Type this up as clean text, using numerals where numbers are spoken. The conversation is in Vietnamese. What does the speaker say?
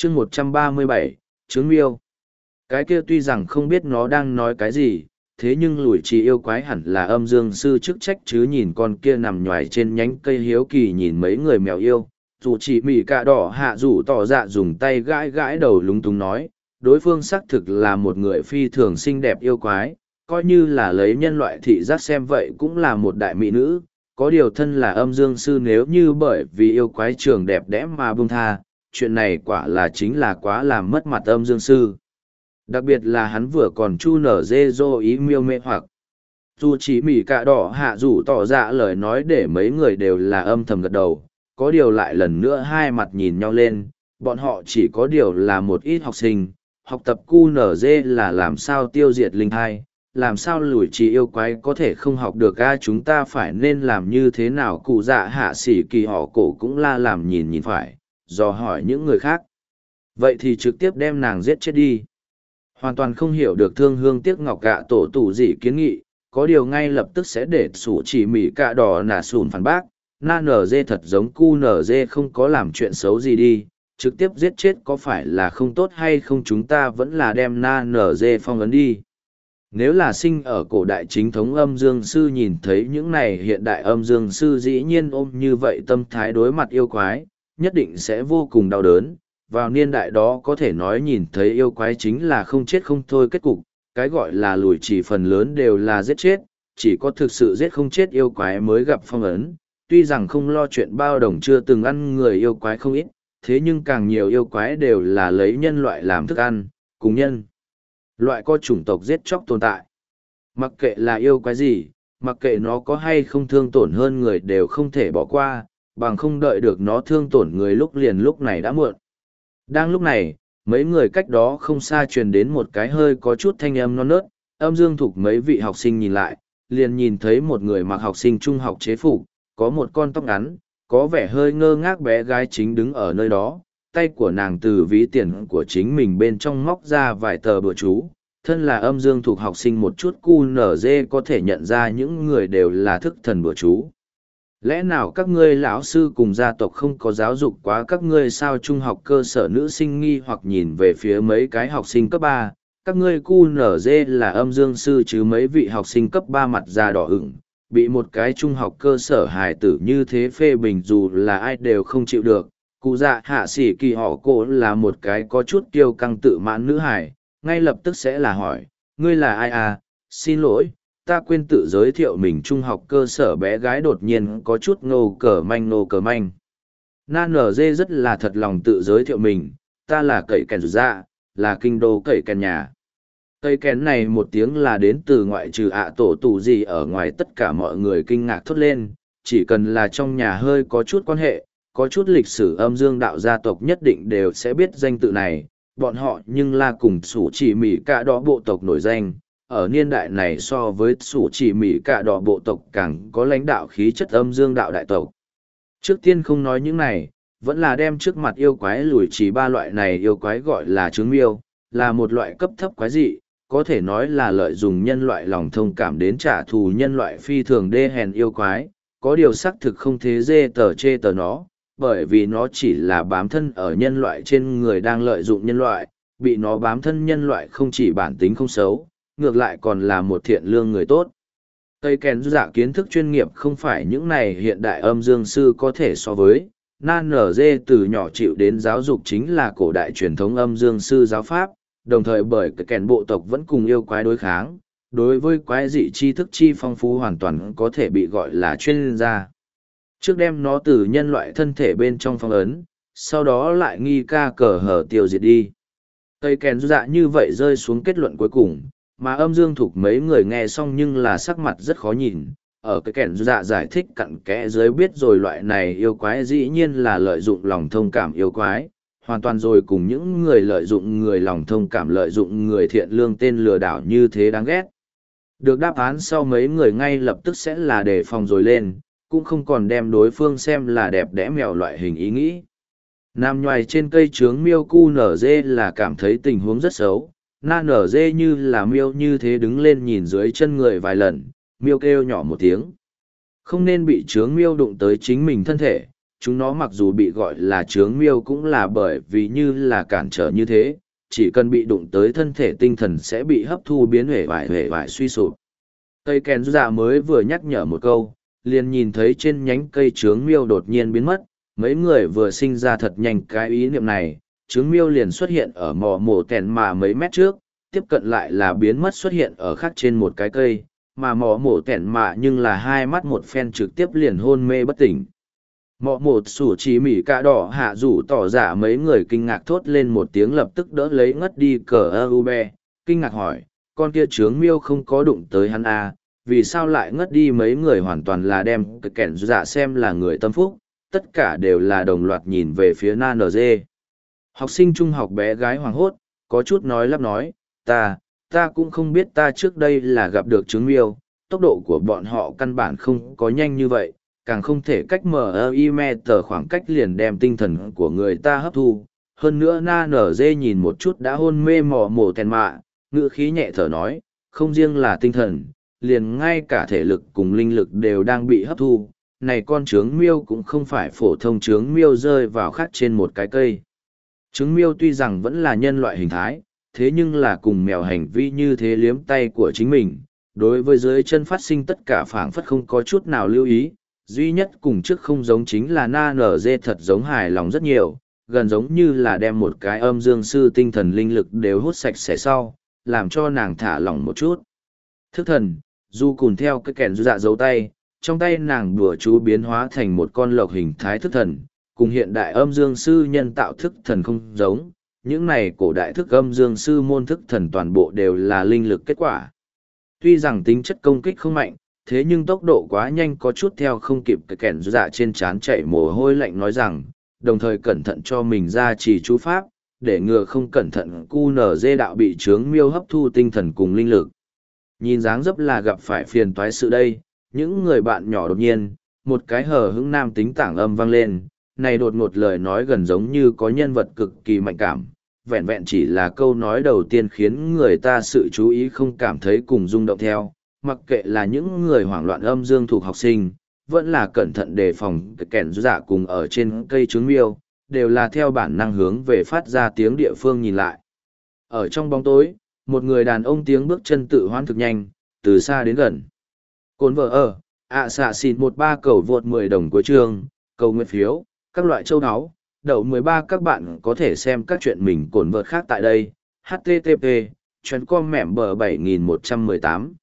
chương 137, Trướng Miêu. Cái kia tuy rằng không biết nó đang nói cái gì, thế nhưng lùi trì yêu quái hẳn là âm dương sư chức trách chứ, nhìn con kia nằm nhoài trên nhánh cây hiếu kỳ nhìn mấy người mèo yêu. Dù chỉ mỉ cạ đỏ hạ rủ tỏ dạ dùng tay gãi gãi đầu lúng túng nói, đối phương xác thực là một người phi thường xinh đẹp yêu quái, coi như là lấy nhân loại thị giác xem vậy cũng là một đại mỹ nữ. Có điều thân là âm dương sư, nếu như bởi vì yêu quái trường đẹp đẽ mà buông tha, chuyện này quả là chính là quá làm mất mặt âm dương sư. Đặc biệt là hắn vừa còn chu nở dê dô ý miêu mê hoặc. Dù chỉ mỉ cạ đỏ hạ rủ tỏ dạ lời nói để mấy người đều là âm thầm gật đầu, có điều lại lần nữa hai mặt nhìn nhau lên, bọn họ chỉ có điều là một ít học sinh, học tập QNZ là làm sao tiêu diệt linh thai, làm sao lùi trì yêu quái có thể không học được a, chúng ta phải nên làm như thế nào. Cụ dạ hạ sĩ kỳ họ cổ cũng la làm nhìn nhìn phải, dò hỏi những người khác. Vậy thì trực tiếp đem nàng giết chết đi. Hoàn toàn không hiểu được thương hương tiếc ngọc gạ tổ tủ gì kiến nghị, có điều ngay lập tức sẽ để sủ chỉ mỉ cạ đỏ nà sùn phản bác. Na nở dê thật giống cu nở dê không có làm chuyện xấu gì đi, trực tiếp giết chết có phải là không tốt hay không, chúng ta vẫn là đem na nở dê phong ấn đi. Nếu là sinh ở cổ đại chính thống âm dương sư nhìn thấy những này hiện đại âm dương sư dĩ nhiên ôm như vậy tâm thái đối mặt yêu quái, nhất định sẽ vô cùng đau đớn. Vào niên đại đó có thể nói nhìn thấy yêu quái chính là không chết không thôi kết cục, cái gọi là lùi chỉ phần lớn đều là giết chết, chỉ có thực sự giết không chết yêu quái mới gặp phong ấn. Tuy rằng không lo chuyện bao đồng chưa từng ăn người yêu quái không ít, thế nhưng càng nhiều yêu quái đều là lấy nhân loại làm thức ăn, cùng nhân loại có chủng tộc giết chóc tồn tại. Mặc kệ là yêu quái gì, mặc kệ nó có hay không thương tổn hơn người đều không thể bỏ qua, bằng không đợi được nó thương tổn người lúc liền lúc này đã muộn. Đang lúc này, mấy người cách đó không xa truyền đến một cái hơi có chút thanh âm non nớt, âm dương thục mấy vị học sinh nhìn lại, liền nhìn thấy một người mặc học sinh trung học chế phục, có một con tóc ngắn, có vẻ hơi ngơ ngác bé gái chính đứng ở nơi đó, tay của nàng từ ví tiền của chính mình bên trong móc ra vài tờ bừa chú. Thân là âm dương thuộc học sinh một chút QNZ có thể nhận ra những người đều là thức thần bừa chú. Lẽ nào các ngươi lão sư cùng gia tộc không có giáo dục quá các ngươi sao? Trung học cơ sở nữ sinh nghi hoặc nhìn về phía mấy cái học sinh cấp ba, các ngươi QNZ là âm dương sư chứ? Mấy vị học sinh cấp ba mặt da đỏ ửng, bị một cái trung học cơ sở hài tử như thế phê bình dù là ai đều không chịu được. Cụ dạ hạ sĩ kỳ họ cổ là một cái có chút kiêu căng tự mãn nữ hài, ngay lập tức sẽ là hỏi, ngươi là ai à? Xin lỗi, ta quên tự giới thiệu mình. Trung học cơ sở bé gái đột nhiên có chút ngô cờ manh. Na nở dê rất là thật lòng tự giới thiệu mình, ta là cậy kèn dạ, là kinh đô cậy kèn nhà. Cây kén này một tiếng là đến từ ngoại trừ ạ tổ tù gì ở ngoài, tất cả mọi người kinh ngạc thốt lên, chỉ cần là trong nhà hơi có chút quan hệ, có chút lịch sử âm dương đạo gia tộc nhất định đều sẽ biết danh tự này, bọn họ nhưng là cùng sủ chỉ mỉ cả đỏ bộ tộc nổi danh, ở niên đại này so với sủ chỉ mỉ cả đỏ bộ tộc càng có lãnh đạo khí chất âm dương đạo đại tộc. Trước tiên không nói những này, vẫn là đem trước mặt yêu quái lùi chỉ ba loại này yêu quái gọi là trướng miêu, là một loại cấp thấp quái dị, có thể nói là lợi dụng nhân loại lòng thông cảm đến trả thù nhân loại phi thường đê hèn yêu quái, có điều xác thực không thế dê tờ chê tờ nó, bởi vì nó chỉ là bám thân ở nhân loại trên người đang lợi dụng nhân loại, bị nó bám thân nhân loại không chỉ bản tính không xấu, ngược lại còn là một thiện lương người tốt. Tây kèn dạ kiến thức chuyên nghiệp không phải những này hiện đại âm dương sư có thể so với, nan nở dê từ nhỏ chịu đến giáo dục chính là cổ đại truyền thống âm dương sư giáo pháp, đồng thời bởi cái kèn bộ tộc vẫn cùng yêu quái đối kháng, đối với quái dị tri thức chi phong phú hoàn toàn có thể bị gọi là chuyên gia. Trước đem nó từ nhân loại thân thể bên trong phong ấn, sau đó lại nghi ca cờ hở tiêu diệt đi. Tây kèn dạ như vậy rơi xuống kết luận cuối cùng, mà âm dương thục mấy người nghe xong nhưng là sắc mặt rất khó nhìn. Ở cái kèn dạ giải thích cặn kẽ dưới biết rồi loại này yêu quái dĩ nhiên là lợi dụng lòng thông cảm yêu quái, hoàn toàn rồi cùng những người lợi dụng người lòng thông cảm lợi dụng người thiện lương tên lừa đảo như thế đáng ghét. Được đáp án sau mấy người ngay lập tức sẽ là đề phòng rồi lên, cũng không còn đem đối phương xem là đẹp đẽ mèo loại hình ý nghĩ. Nằm nhoài trên cây trướng miêu cu nở dê là cảm thấy tình huống rất xấu, na nở dê như là miêu như thế đứng lên nhìn dưới chân người vài lần, miêu kêu nhỏ một tiếng. Không nên bị trướng miêu đụng tới chính mình thân thể, Chúng nó mặc dù bị gọi là chướng miêu cũng là bởi vì như là cản trở như thế, chỉ cần bị đụng tới thân thể tinh thần sẽ bị hấp thu biến huệ vải suy sụp. Cây kèn dạ mới vừa nhắc nhở một câu, liền nhìn thấy trên nhánh cây chướng miêu đột nhiên biến mất, mấy người vừa sinh ra thật nhanh cái ý niệm này, chướng miêu liền xuất hiện ở mỏ mổ kèn mà mấy mét trước, tiếp cận lại là biến mất xuất hiện ở khác trên một cái cây, mà mỏ mổ kèn mà nhưng là hai mắt một phen trực tiếp liền hôn mê bất tỉnh. Mọ một sủ chỉ mỉ cả đỏ hạ rủ tỏ giả mấy người kinh ngạc thốt lên một tiếng lập tức đỡ lấy ngất đi cờ ơ u be, kinh ngạc hỏi, con kia trướng miêu không có đụng tới hắn à, vì sao lại ngất đi mấy người hoàn toàn là đem cái kẻn dạ xem là người tâm phúc, tất cả đều là đồng loạt nhìn về phía na NG. Học sinh trung học bé gái hoảng hốt, có chút nói lắp nói, ta cũng không biết ta trước đây là gặp được trướng miêu, tốc độ của bọn họ căn bản không có nhanh như vậy, càng không thể cách MIM tờ khoảng cách liền đem tinh thần của người ta hấp thu. Hơn nữa na nở dê nhìn một chút đã hôn mê mò mổ tèn mạ, ngữ khí nhẹ thở nói, không riêng là tinh thần, liền ngay cả thể lực cùng linh lực đều đang bị hấp thu. Này con trướng miêu cũng không phải phổ thông trướng miêu rơi vào khắc trên một cái cây. Trướng miêu tuy rằng vẫn là nhân loại hình thái, thế nhưng là cùng mèo hành vi như thế liếm tay của chính mình. Đối với dưới chân phát sinh tất cả phảng phất không có chút nào lưu ý, duy nhất cùng trước không giống chính là na nở dê thật giống hài lòng rất nhiều, gần giống như là đem một cái âm dương sư tinh thần linh lực đều hút sạch sẽ sau, làm cho nàng thả lỏng một chút. Thức thần, dù cùng theo cái kèn dạ dấu tay, trong tay nàng đùa chú biến hóa thành một con lộc hình thái thức thần, cùng hiện đại âm dương sư nhân tạo thức thần không giống, những này cổ đại thức âm dương sư môn thức thần toàn bộ đều là linh lực kết quả. Tuy rằng tính chất công kích không mạnh, thế nhưng tốc độ quá nhanh có chút theo không kịp cái kẻn dạ trên trán chạy mồ hôi lạnh nói rằng, đồng thời cẩn thận cho mình ra chỉ chú pháp, để ngừa không cẩn thận cu nở dê đạo bị trướng miêu hấp thu tinh thần cùng linh lực. Nhìn dáng dấp là gặp phải phiền toái sự đây, những người bạn nhỏ đột nhiên, một cái hờ hững nam tính tảng âm vang lên, này đột ngột lời nói gần giống như có nhân vật cực kỳ mạnh cảm, vẹn vẹn chỉ là câu nói đầu tiên khiến người ta sự chú ý không cảm thấy cùng rung động theo. Mặc kệ là những người hoảng loạn âm dương thuộc học sinh, vẫn là cẩn thận đề phòng kẻn dạ cùng ở trên cây trướng miêu, đều là theo bản năng hướng về phát ra tiếng địa phương nhìn lại. Ở trong bóng tối, một người đàn ông tiếng bước chân tự hoãn thực nhanh, từ xa đến gần. Cồn vợ ở, xạ xịt 13 cầu vượt 10 đồng cuối chương, cầu nguyện phiếu, các loại châu áo, đậu 13 các bạn có thể xem các chuyện mình cồn vợt khác tại đây. HTTP, chuyến com mẻm bờ 7118.